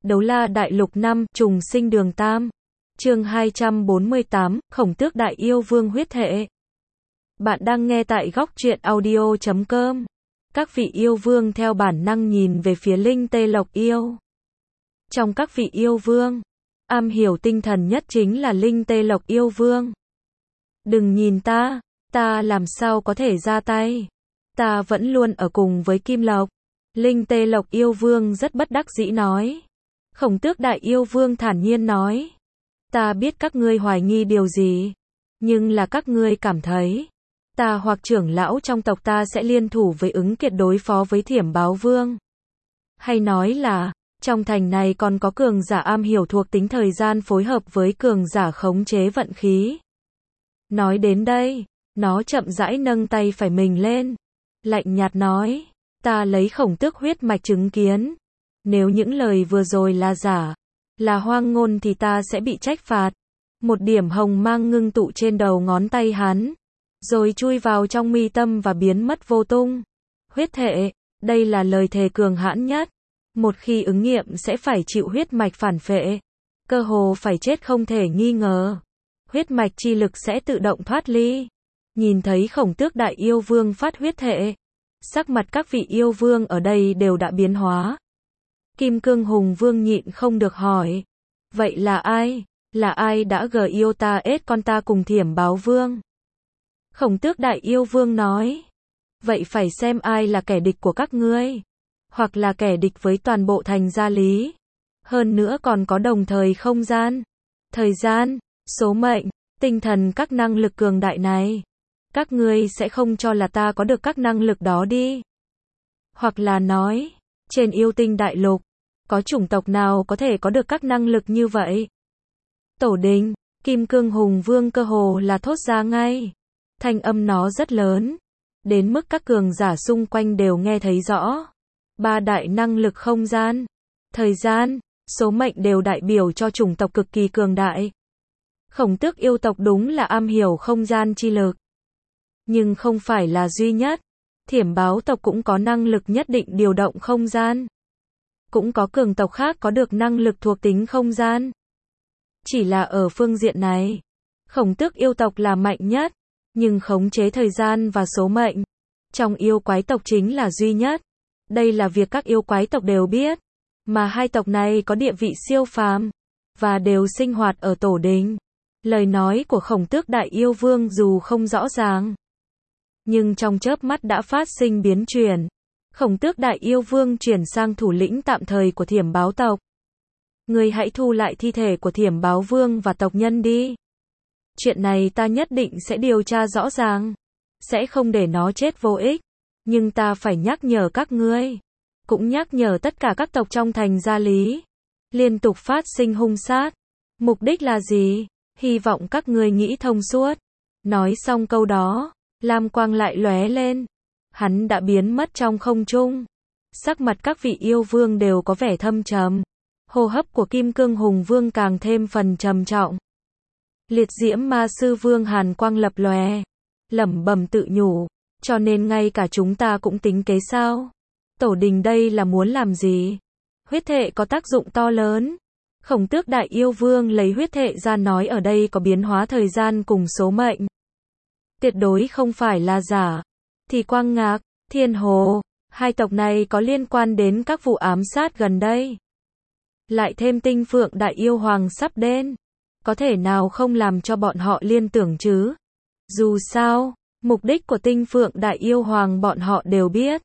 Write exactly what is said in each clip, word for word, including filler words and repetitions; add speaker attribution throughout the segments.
Speaker 1: Đấu La Đại Lục năm, Trùng Sinh Đường Tam. Chương hai trăm bốn mươi tám, Khổng Tước Đại Yêu Vương huyết thể. Bạn đang nghe tại góc truyện audio chấm com. Các vị yêu vương theo bản năng nhìn về phía Linh Tê Lộc Yêu. Trong các vị yêu vương, am hiểu tinh thần nhất chính là Linh Tê Lộc Yêu Vương. Đừng nhìn ta, ta làm sao có thể ra tay. Ta vẫn luôn ở cùng với Kim Lộc. Linh Tê Lộc Yêu Vương rất bất đắc dĩ nói. Khổng Tước Đại Yêu Vương thản nhiên nói. Ta biết các ngươi hoài nghi điều gì, nhưng là các ngươi cảm thấy ta hoặc trưởng lão trong tộc ta sẽ liên thủ với ứng kiệt đối phó với Thiểm Báo Vương. Hay nói là, trong thành này còn có cường giả am hiểu thuộc tính thời gian phối hợp với cường giả khống chế vận khí. Nói đến đây, nó chậm rãi nâng tay phải mình lên, lạnh nhạt nói, ta lấy khổng tước huyết mạch chứng kiến. Nếu những lời vừa rồi là giả, là hoang ngôn thì ta sẽ bị trách phạt. Một điểm hồng mang ngưng tụ trên đầu ngón tay hắn, rồi chui vào trong mi tâm và biến mất vô tung. Huyết thể, đây là lời thề cường hãn nhất. Một khi ứng nghiệm sẽ phải chịu huyết mạch phản phệ. Cơ hồ phải chết không thể nghi ngờ. Huyết mạch chi lực sẽ tự động thoát ly. Nhìn thấy Khổng Tước Đại Yêu Vương phát huyết thể, sắc mặt các vị yêu vương ở đây đều đã biến hóa. Kim Cương Hùng Vương nhịn không được hỏi. Vậy là ai? Là ai đã gờ yêu ta ết con ta cùng Thiểm Báo Vương? Khổng Tước Đại Yêu Vương nói. Vậy phải xem ai là kẻ địch của các ngươi. Hoặc là kẻ địch với toàn bộ thành Gia Lý. Hơn nữa còn có đồng thời không gian, thời gian, số mệnh, tinh thần các năng lực cường đại này. Các ngươi sẽ không cho là ta có được các năng lực đó đi. Hoặc là nói, trên yêu tinh đại lục, có chủng tộc nào có thể có được các năng lực như vậy? Tổ đình, Kim Cương Hùng Vương cơ hồ là thốt ra ngay. Thanh âm nó rất lớn, đến mức các cường giả xung quanh đều nghe thấy rõ. Ba đại năng lực không gian, thời gian, số mệnh đều đại biểu cho chủng tộc cực kỳ cường đại. Khổng Tước yêu tộc đúng là am hiểu không gian chi lực. Nhưng không phải là duy nhất. Thiểm Báo tộc cũng có năng lực nhất định điều động không gian. Cũng có cường tộc khác có được năng lực thuộc tính không gian. Chỉ là ở phương diện này, Khổng Tước yêu tộc là mạnh nhất, nhưng khống chế thời gian và số mệnh trong yêu quái tộc chính là duy nhất. Đây là việc các yêu quái tộc đều biết, mà hai tộc này có địa vị siêu phàm và đều sinh hoạt ở tổ đình. Lời nói của Khổng Tước Đại Yêu Vương dù không rõ ràng, nhưng trong chớp mắt đã phát sinh biến chuyển. Khổng Tước Đại Yêu Vương chuyển sang thủ lĩnh tạm thời của Thiểm Báo tộc. Ngươi hãy thu lại thi thể của Thiểm Báo Vương và tộc nhân đi. Chuyện này ta nhất định sẽ điều tra rõ ràng, sẽ không để nó chết vô ích. Nhưng ta phải nhắc nhở các ngươi, cũng nhắc nhở tất cả các tộc trong thành Gia Lý, liên tục phát sinh hung sát. Mục đích là gì? Hy vọng các ngươi nghĩ thông suốt. Nói xong câu đó, lam quang lại lóe lên. Hắn đã biến mất trong không trung. Sắc mặt các vị yêu vương đều có vẻ thâm trầm. Hô hấp của Kim Cương Hùng Vương càng thêm phần trầm trọng. Liệt Diễm Ma Sư Vương hàn quang lập lòe, lẩm bẩm tự nhủ, cho nên ngay cả chúng ta cũng tính kế sao? Tổ đình đây là muốn làm gì? Huyết thể có tác dụng to lớn. Khổng Tước Đại Yêu Vương lấy huyết thể ra nói ở đây có biến hóa thời gian cùng số mệnh. Tuyệt đối không phải là giả. Thì Quang Ngạc, Thiên Hồ, hai tộc này có liên quan đến các vụ ám sát gần đây. Lại thêm Tinh Phượng Đại Yêu Hoàng sắp đến. Có thể nào không làm cho bọn họ liên tưởng chứ? Dù sao, mục đích của Tinh Phượng Đại Yêu Hoàng bọn họ đều biết.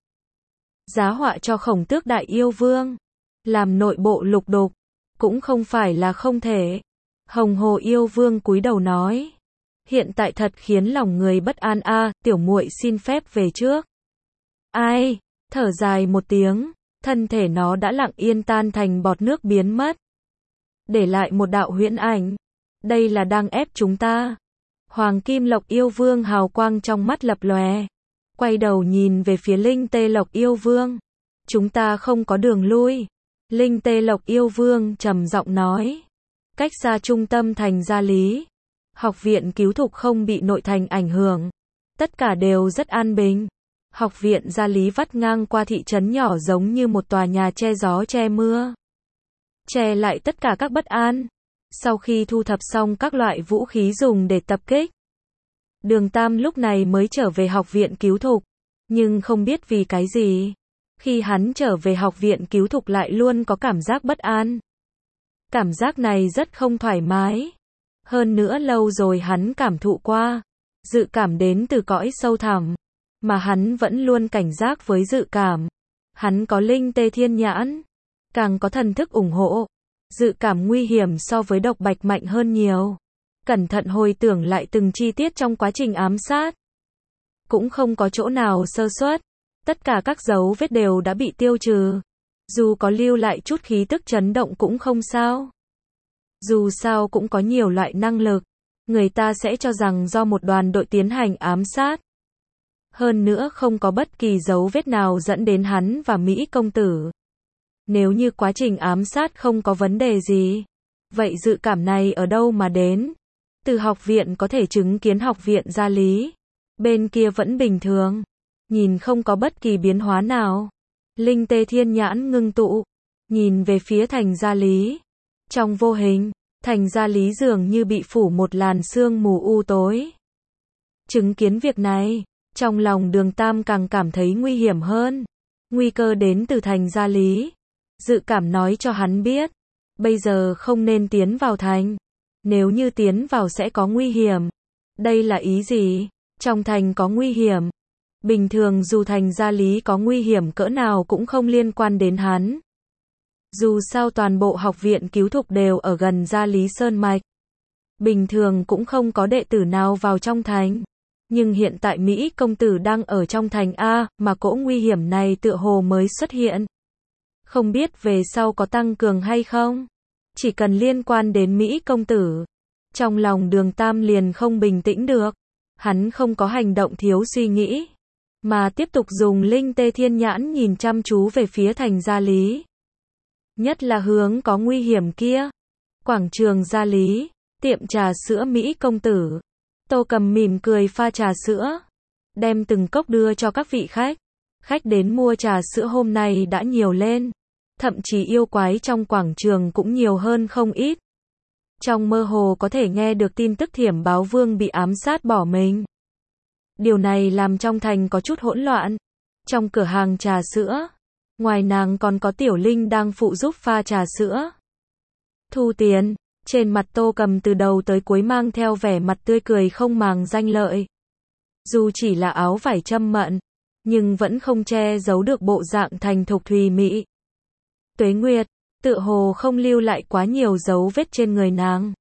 Speaker 1: Giá họa cho Khổng Tước Đại Yêu Vương, làm nội bộ lục đục, cũng không phải là không thể. Hồng Hồ Yêu Vương cúi đầu nói. Hiện tại thật khiến lòng người bất an a, à, tiểu muội xin phép về trước. Ai? Thở dài một tiếng, thân thể nó đã lặng yên tan thành bọt nước biến mất. Để lại một đạo huyễn ảnh. Đây là đang ép chúng ta. Hoàng Kim Lộc Yêu Vương hào quang trong mắt lập lòe, quay đầu nhìn về phía Linh Tê Lộc Yêu Vương. Chúng ta không có đường lui. Linh Tê Lộc Yêu Vương trầm giọng nói. Cách xa trung tâm thành Gia Lý, học viện cứu thục không bị nội thành ảnh hưởng. Tất cả đều rất an bình. Học viện Gia Lý vắt ngang qua thị trấn nhỏ giống như một tòa nhà che gió che mưa. che lại tất cả các bất an. Sau khi thu thập xong các loại vũ khí dùng để tập kích, Đường Tam lúc này mới trở về học viện cứu thục. Nhưng không biết vì cái gì, khi hắn trở về học viện cứu thục lại luôn có cảm giác bất an. Cảm giác này rất không thoải mái. Hơn nữa lâu rồi hắn cảm thụ qua. Dự cảm đến từ cõi sâu thẳm. Mà hắn vẫn luôn cảnh giác với dự cảm. Hắn có linh tê thiên nhãn. Càng có thần thức ủng hộ. Dự cảm nguy hiểm so với độc bạch mạnh hơn nhiều. Cẩn thận hồi tưởng lại từng chi tiết trong quá trình ám sát. Cũng không có chỗ nào sơ suất. Tất cả các dấu vết đều đã bị tiêu trừ. Dù có lưu lại chút khí tức chấn động cũng không sao. Dù sao cũng có nhiều loại năng lực. Người ta sẽ cho rằng do một đoàn đội tiến hành ám sát. Hơn nữa không có bất kỳ dấu vết nào dẫn đến hắn và Mỹ công tử. Nếu như quá trình ám sát không có vấn đề gì, vậy dự cảm này ở đâu mà đến? Từ học viện có thể chứng kiến học viện gia lý. Bên kia vẫn bình thường. Nhìn không có bất kỳ biến hóa nào. Linh tê thiên nhãn ngưng tụ. Nhìn về phía thành gia lý. Trong vô hình, thành gia lý dường như bị phủ một làn sương mù u tối. Chứng kiến việc này, trong lòng Đường Tam càng cảm thấy nguy hiểm hơn. Nguy cơ đến từ thành gia lý. Dự cảm nói cho hắn biết. Bây giờ không nên tiến vào thành. Nếu như tiến vào sẽ có nguy hiểm. Đây là ý gì? Trong thành có nguy hiểm. Bình thường dù thành gia lý có nguy hiểm cỡ nào cũng không liên quan đến hắn. Dù sao toàn bộ học viện cứu thục đều ở gần gia lý sơn mạch. Bình thường cũng không có đệ tử nào vào trong thành. Nhưng hiện tại Mỹ công tử đang ở trong thành A, mà cỗ nguy hiểm này tựa hồ mới xuất hiện. Không biết về sau có tăng cường hay không? Chỉ cần liên quan đến Mỹ công tử. Trong lòng Đường Tam liền không bình tĩnh được. Hắn không có hành động thiếu suy nghĩ. Mà tiếp tục dùng linh tê thiên nhãn nhìn chăm chú về phía thành gia lý. Nhất là hướng có nguy hiểm kia. Quảng trường gia lý. Tiệm trà sữa Mỹ công tử. Tô Cầm mỉm cười pha trà sữa. Đem từng cốc đưa cho các vị khách. Khách đến mua trà sữa hôm nay đã nhiều lên. Thậm chí yêu quái trong quảng trường cũng nhiều hơn không ít. Trong mơ hồ có thể nghe được tin tức Thiểm Báo Vương bị ám sát bỏ mình. Điều này làm trong thành có chút hỗn loạn. Trong cửa hàng trà sữa, ngoài nàng còn có Tiểu Linh đang phụ giúp pha trà sữa. Thu tiền, trên mặt Tô Cầm từ đầu tới cuối mang theo vẻ mặt tươi cười không màng danh lợi. Dù chỉ là áo vải châm mận, nhưng vẫn không che giấu được bộ dạng thành thục thùy mị. Tuế Nguyệt, tựa hồ không lưu lại quá nhiều dấu vết trên người nàng.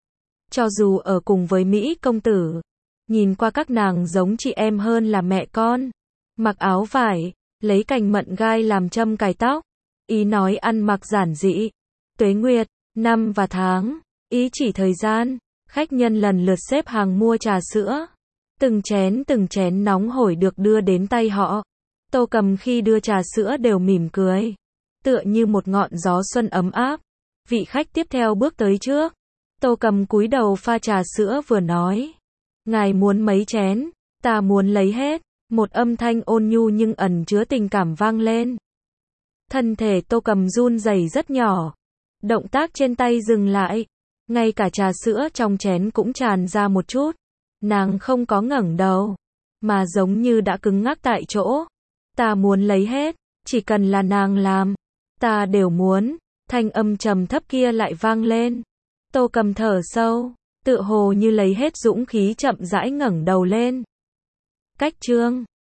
Speaker 1: Cho dù ở cùng với Mỹ công tử, nhìn qua các nàng giống chị em hơn là mẹ con. Mặc áo vải, lấy cành mận gai làm châm cài tóc. Ý nói ăn mặc giản dị. Tuế Nguyệt, năm và tháng, ý chỉ thời gian. Khách nhân lần lượt xếp hàng mua trà sữa. Từng chén từng chén nóng hổi được đưa đến tay họ. Tô Cầm khi đưa trà sữa đều mỉm cười. Tựa như một ngọn gió xuân ấm áp. Vị khách tiếp theo bước tới trước. Tô Cầm cúi đầu pha trà sữa vừa nói. Ngài muốn mấy chén? Ta muốn lấy hết. Một âm thanh ôn nhu nhưng ẩn chứa tình cảm vang lên. Thân thể Tô Cầm run rẩy rất nhỏ. Động tác trên tay dừng lại. Ngay cả trà sữa trong chén cũng tràn ra một chút. Nàng không có ngẩng đầu. Mà giống như đã cứng ngắc tại chỗ. Ta muốn lấy hết. Chỉ cần là nàng làm. Ta đều muốn. Thanh âm trầm thấp kia lại vang lên. Tô Cầm thở sâu. Tựa hồ như lấy hết dũng khí chậm rãi ngẩng đầu lên. Cách chương